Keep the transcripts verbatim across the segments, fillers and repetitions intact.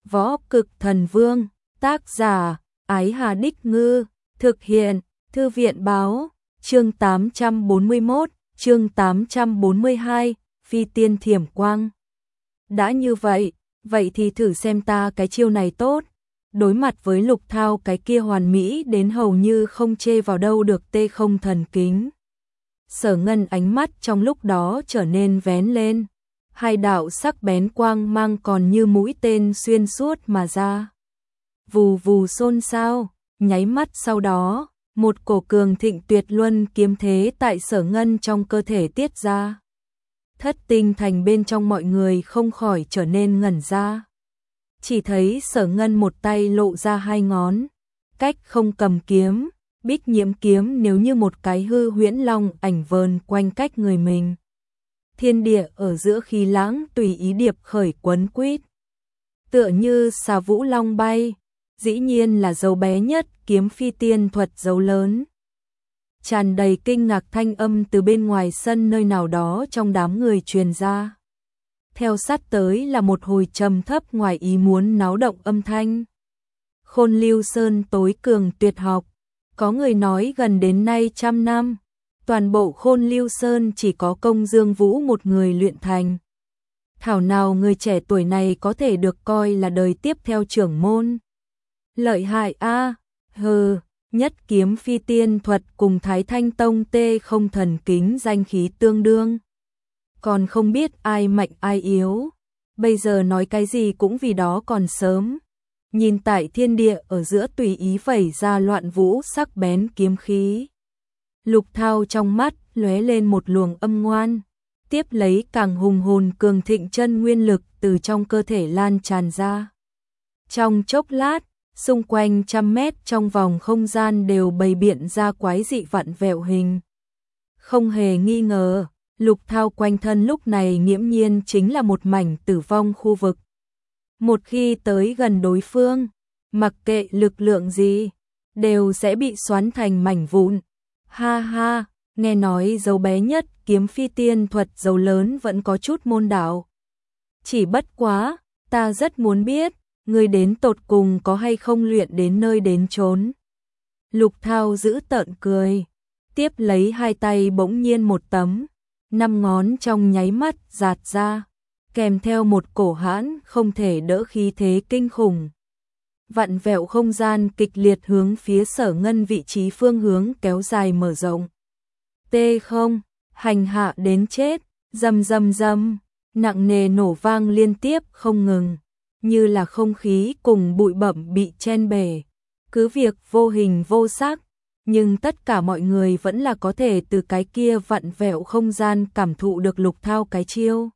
Võ Cực Thần Vương, tác giả, Ái Hà Đích Ngư, thực hiện, Thư viện báo, chương tám trăm bốn mươi mốt, chương tám trăm bốn mươi hai, Phi Tiên Thiểm Quang. Đã như vậy, vậy thì thử xem ta cái chiêu này tốt. Đối mặt với Lục Thao cái kia hoàn mỹ đến hầu như không chê vào đâu được tê không thần kính. Sở Ngân ánh mắt trong lúc đó trở nên vén lên. Hai đạo sắc bén quang mang còn như mũi tên xuyên suốt mà ra. Vù vù xôn xao, nháy mắt sau đó, một cổ cường thịnh tuyệt luân kiếm thế tại Sở Ngân trong cơ thể tiết ra. Thất tinh thành bên trong mọi người không khỏi trở nên ngẩn ra. Chỉ thấy Sở Ngân một tay lộ ra hai ngón, cách không cầm kiếm, Bích Nhiễm kiếm nếu như một cái hư huyễn long ảnh vờn quanh cách người mình. Thiên địa ở giữa khí lãng tùy ý điệp khởi quấn quýt. Tựa như xà vũ long bay, dĩ nhiên là dấu bé nhất kiếm phi tiên thuật dấu lớn. Tràn đầy kinh ngạc thanh âm từ bên ngoài sân nơi nào đó trong đám người truyền ra. Theo sát tới là một hồi trầm thấp ngoài ý muốn náo động âm thanh. Khôn Lưu Sơn tối cường tuyệt học, có người nói gần đến nay trăm năm. Toàn bộ Khôn Lưu Sơn chỉ có Công Dương Vũ một người luyện thành. Thảo nào người trẻ tuổi này có thể được coi là đời tiếp theo trưởng môn. Lợi hại a, hừ, nhất kiếm phi tiên thuật cùng Thái Thanh Tông tê không thần kính danh khí tương đương. Còn không biết ai mạnh ai yếu, bây giờ nói cái gì cũng vì đó còn sớm. Nhìn tại thiên địa ở giữa tùy ý vẩy ra loạn vũ sắc bén kiếm khí. Lục Thao trong mắt lóe lên một luồng âm ngoan, tiếp lấy càng hùng hồn cường thịnh chân nguyên lực từ trong cơ thể lan tràn ra. Trong chốc lát, xung quanh trăm mét trong vòng không gian đều bày biện ra quái dị vặn vẹo hình. Không hề nghi ngờ, Lục Thao quanh thân lúc này nghiễm nhiên chính là một mảnh tử vong khu vực. Một khi tới gần đối phương, mặc kệ lực lượng gì, đều sẽ bị xoắn thành mảnh vụn. Ha ha, nghe nói dấu bé nhất kiếm phi tiên thuật dấu lớn vẫn có chút môn đạo. Chỉ bất quá, ta rất muốn biết, người đến tột cùng có hay không luyện đến nơi đến chốn. Lục Thao giữ tợn cười, tiếp lấy hai tay bỗng nhiên một tấm, năm ngón trong nháy mắt giạt ra, kèm theo một cổ hãn không thể đỡ khí thế kinh khủng. Vặn vẹo không gian kịch liệt hướng phía Sở Ngân vị trí phương hướng kéo dài mở rộng. Tê không, hành hạ đến chết, rầm rầm rầm, nặng nề nổ vang liên tiếp không ngừng, như là không khí cùng bụi bặm bị chen bể. Cứ việc vô hình vô sắc, nhưng tất cả mọi người vẫn là có thể từ cái kia vặn vẹo không gian cảm thụ được Lục Thao cái chiêu.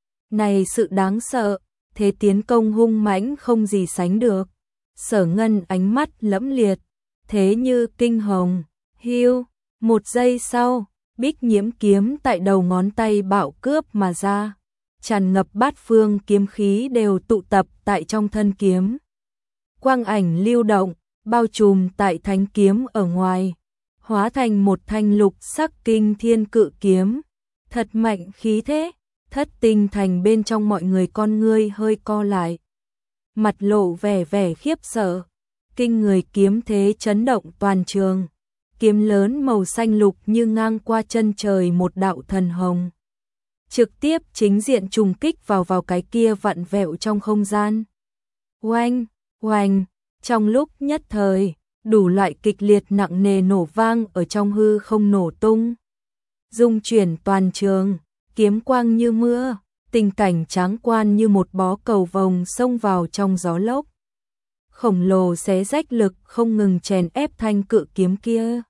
Này sự đáng sợ, thế tiến công hung mãnh không gì sánh được. Sở Ngân ánh mắt lẫm liệt, thế như kinh hồng, hiu, một giây sau, Bích Nhiễm kiếm tại đầu ngón tay bạo cướp mà ra, tràn ngập bát phương kiếm khí đều tụ tập tại trong thân kiếm. Quang ảnh lưu động, bao trùm tại thánh kiếm ở ngoài, hóa thành một thanh lục sắc kinh thiên cự kiếm, thật mạnh khí thế. Thất tinh thành bên trong mọi người con ngươi hơi co lại, mặt lộ vẻ vẻ khiếp sợ. Kinh người kiếm thế chấn động toàn trường, kiếm lớn màu xanh lục như ngang qua chân trời một đạo thần hồng, trực tiếp chính diện trùng kích vào vào cái kia vặn vẹo trong không gian. Oanh, oanh, trong lúc nhất thời, đủ loại kịch liệt nặng nề nổ vang ở trong hư không nổ tung, dung chuyển toàn trường. Kiếm quang như mưa, tình cảnh tráng quan như một bó cầu vồng xông vào trong gió lốc. Khổng lồ xé rách lực không ngừng chèn ép thanh cự kiếm kia.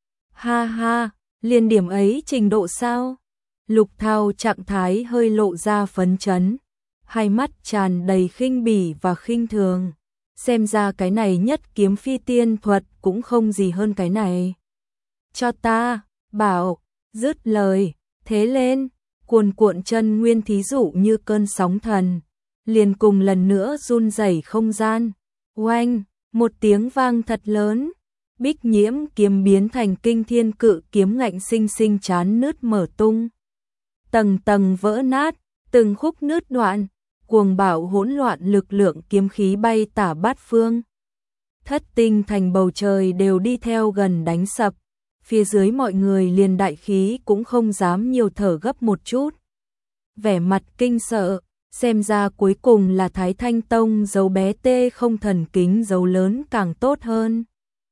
Ha ha, liên điểm ấy trình độ sao? Lục Thao trạng thái hơi lộ ra phấn chấn, hai mắt tràn đầy khinh bỉ và khinh thường. Xem ra cái này nhất kiếm phi tiên thuật cũng không gì hơn cái này. Cho ta, bảo, dứt lời, thế lên. Cuồn cuộn chân nguyên thí dụ như cơn sóng thần, liền cùng lần nữa run rẩy không gian. Oanh, một tiếng vang thật lớn, Bích Nhiễm kiếm biến thành kinh thiên cự kiếm ngạnh sinh sinh chán nứt mở tung. Tầng tầng vỡ nát, từng khúc nứt đoạn, cuồng bạo hỗn loạn lực lượng kiếm khí bay tả bát phương. Thất tinh thành bầu trời đều đi theo gần đánh sập, phía dưới mọi người liền đại khí cũng không dám nhiều thở gấp một chút. Vẻ mặt kinh sợ, xem ra cuối cùng là Thái Thanh Tông giấu bé tê không thần kính giấu lớn càng tốt hơn.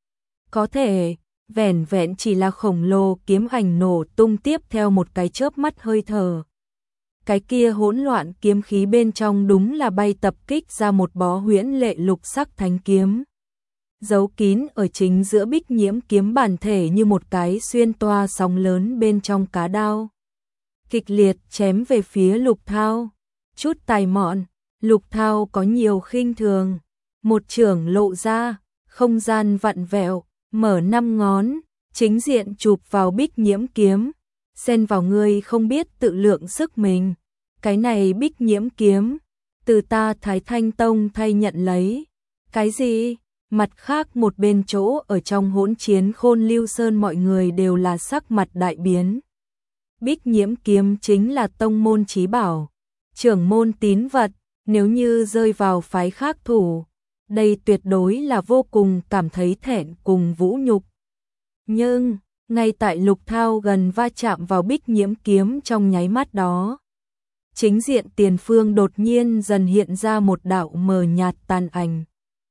Có thể, vẻn vẹn chỉ là khổng lồ kiếm ảnh nổ tung tiếp theo một cái chớp mắt hơi thở. Cái kia hỗn loạn kiếm khí bên trong đúng là bay tập kích ra một bó huyễn lệ lục sắc thánh kiếm. Giấu kín ở chính giữa bích nhiễm kiếm bản thể như một cái xuyên toa sóng lớn bên trong cá đao. Kịch liệt chém về phía Lục Thao. Chút tài mọn, Lục Thao có nhiều khinh thường. Một chưởng lộ ra, không gian vặn vẹo, mở năm ngón, chính diện chụp vào bích nhiễm kiếm. Xen vào ngươi không biết tự lượng sức mình. Cái này bích nhiễm kiếm, từ ta Thái Thanh Tông thay nhận lấy. Cái gì? Mặt khác một bên chỗ ở trong hỗn chiến Khôn Lưu Sơn mọi người đều là sắc mặt đại biến. Bích nhiễm kiếm chính là tông môn chí bảo, trưởng môn tín vật, nếu như rơi vào phái khác thủ, đây tuyệt đối là vô cùng cảm thấy thẹn cùng vũ nhục. Nhưng, ngay tại Lục Thao gần va chạm vào bích nhiễm kiếm trong nháy mắt đó, chính diện tiền phương đột nhiên dần hiện ra một đạo mờ nhạt tàn ảnh.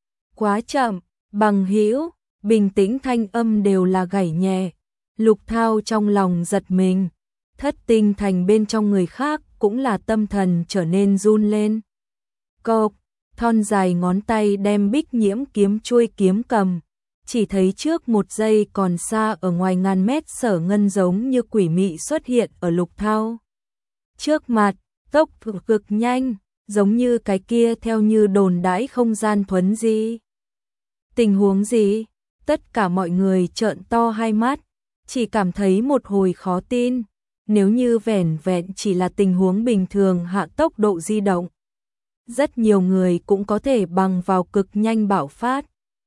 Quá chậm, bằng hữu, bình tĩnh thanh âm đều là gảy nhẹ. Lục Thao trong lòng giật mình, thất tinh thành bên trong người khác cũng là tâm thần trở nên run lên. Cộp, thon dài ngón tay đem bích nhiễm kiếm chuôi kiếm cầm, chỉ thấy trước một giây còn xa ở ngoài ngàn mét Sở Ngân giống như quỷ mị xuất hiện ở Lục Thao trước mặt, tốc độ cực nhanh, giống như cái kia theo như đồn đãi không gian thuấn di. Tình huống gì? Tất cả mọi người trợn to hai mắt, chỉ cảm thấy một hồi khó tin. Nếu như vẻn vẹn chỉ là tình huống bình thường hạ tốc độ di động, rất nhiều người cũng có thể bằng vào cực nhanh bạo phát.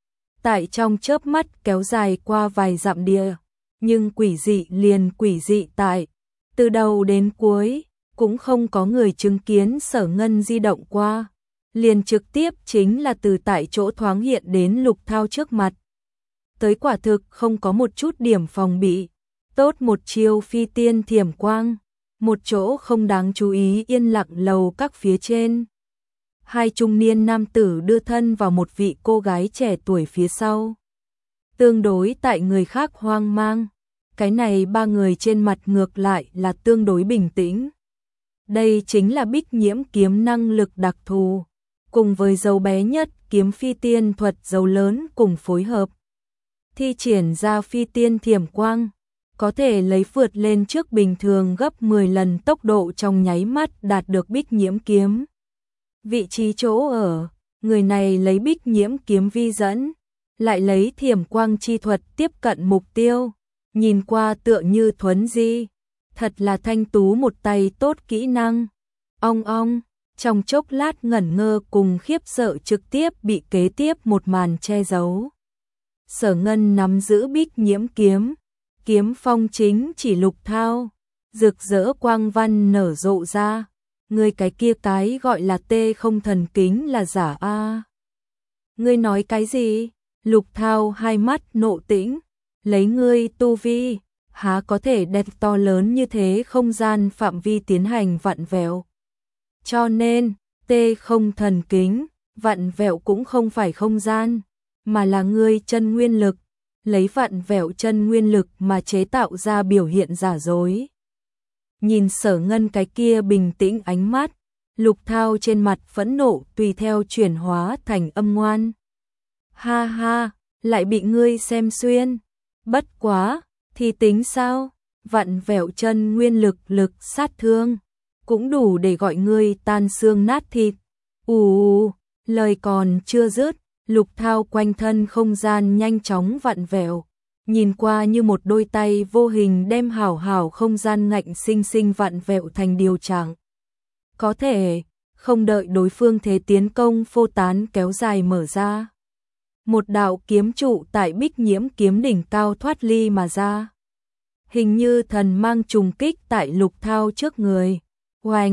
Tại trong chớp mắt kéo dài qua vài dặm địa, nhưng quỷ dị liền quỷ dị tại, từ đầu đến cuối, cũng không có người chứng kiến Sở Ngân di động qua. Liền trực tiếp chính là từ tại chỗ thoáng hiện đến Lục Thao trước mặt. Tới quả thực không có một chút điểm phòng bị. Tốt một chiêu phi tiên thiểm quang, một chỗ không đáng chú ý yên lặng lầu các phía trên. Hai trung niên nam tử đưa thân vào một vị cô gái trẻ tuổi phía sau. Tương đối tại người khác hoang mang, cái này ba người trên mặt ngược lại là tương đối bình tĩnh. Đây chính là bích nhiễm kiếm năng lực đặc thù, cùng với dấu bé nhất kiếm phi tiên thuật dấu lớn cùng phối hợp. Thi triển ra phi tiên thiểm quang, có thể lấy vượt lên trước bình thường gấp mười lần tốc độ trong nháy mắt đạt được bích nhiễm kiếm. Vị trí chỗ ở, người này lấy bích nhiễm kiếm vi dẫn, lại lấy thiểm quang chi thuật tiếp cận mục tiêu, nhìn qua tựa như thuấn di, thật là thanh tú một tay tốt kỹ năng. Ong ong, trong chốc lát ngẩn ngơ cùng khiếp sợ trực tiếp bị kế tiếp một màn che giấu. Sở Ngân nắm giữ bích nhiễm kiếm, kiếm phong chính chỉ Lục Thao, rực rỡ quang văn nở rộ ra, người cái kia cái gọi là tê không thần kính là giả a. À. Ngươi nói cái gì? Lục Thao hai mắt nộ tĩnh, lấy ngươi tu vi, há có thể đẹp to lớn như thế không gian phạm vi tiến hành vặn vẹo. Cho nên, tê không thần kính, vặn vẹo cũng không phải không gian, mà là ngươi chân nguyên lực, lấy vặn vẹo chân nguyên lực mà chế tạo ra biểu hiện giả dối. Nhìn Sở Ngân cái kia bình tĩnh ánh mắt, Lục Thao trên mặt phẫn nộ tùy theo chuyển hóa thành âm ngoan. Ha ha, lại bị ngươi xem xuyên. Bất quá, thì tính sao? Vặn vẹo chân nguyên lực lực sát thương, cũng đủ để gọi ngươi tan xương nát thịt. Ù, lời còn chưa dứt, Lục Thao quanh thân không gian nhanh chóng vặn vẹo, nhìn qua như một đôi tay vô hình đem hảo hảo không gian ngạnh sinh sinh vặn vẹo thành điều trạng. Có thể, không đợi đối phương thế tiến công phô tán kéo dài mở ra. Một đạo kiếm trụ tại bích nhiễm kiếm đỉnh cao thoát ly mà ra. Hình như thần mang trùng kích tại Lục Thao trước người. Oanh,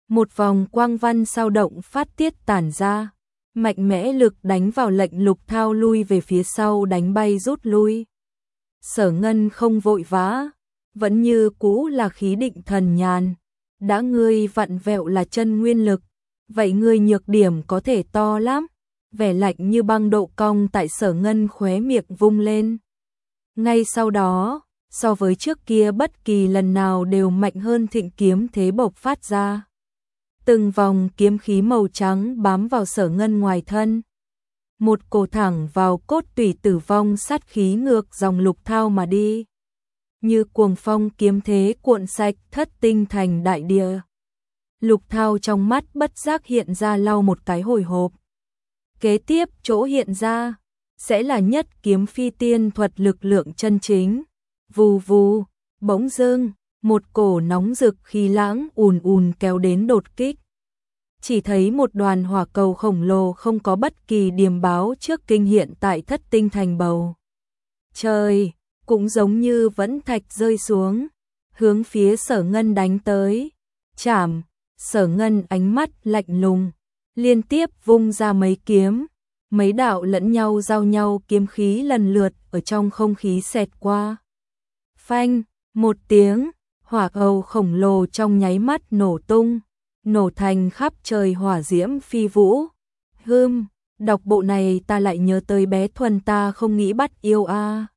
Một vòng quang văn sao động phát tiết tản ra, mạnh mẽ lực đánh vào lệnh Lục Thao lui về phía sau, đánh bay rút lui. Sở Ngân không vội vã, vẫn như cũ là khí định thần nhàn. Đã ngươi vặn vẹo là chân nguyên lực, vậy ngươi nhược điểm có thể to lắm. Vẻ lạnh như băng độ cong tại Sở Ngân khóe miệng vung lên. Ngay sau đó, so với trước kia bất kỳ lần nào đều mạnh hơn thịnh kiếm thế bộc phát ra. Từng vòng kiếm khí màu trắng bám vào Sở Ngân ngoài thân. Một cổ thẳng vào cốt tủy tử vong sát khí ngược dòng Lục Thao mà đi. Như cuồng phong kiếm thế cuộn sạch thất tinh thành đại địa. Lục Thao trong mắt bất giác hiện ra lau một cái hồi hộp. Kế tiếp chỗ hiện ra sẽ là nhất kiếm phi tiên thuật lực lượng chân chính. Vù vù, bỗng dưng, một cổ nóng rực khí lãng ùn ùn kéo đến đột kích. Chỉ thấy một đoàn hỏa cầu khổng lồ không có bất kỳ điềm báo trước kinh hiện tại thất tinh thành bầu trời, cũng giống như vẫn thạch rơi xuống, hướng phía Sở Ngân đánh tới. Chảm, Sở Ngân ánh mắt lạnh lùng, liên tiếp vung ra mấy kiếm, mấy đạo lẫn nhau giao nhau kiếm khí lần lượt ở trong không khí xẹt qua. Phanh, một tiếng, hỏa cầu khổng lồ trong nháy mắt nổ tung, nổ thành khắp trời hỏa diễm phi vũ. Hừm, đọc bộ này ta lại nhớ tới bé Thuần ta không nghĩ bắt yêu a. À.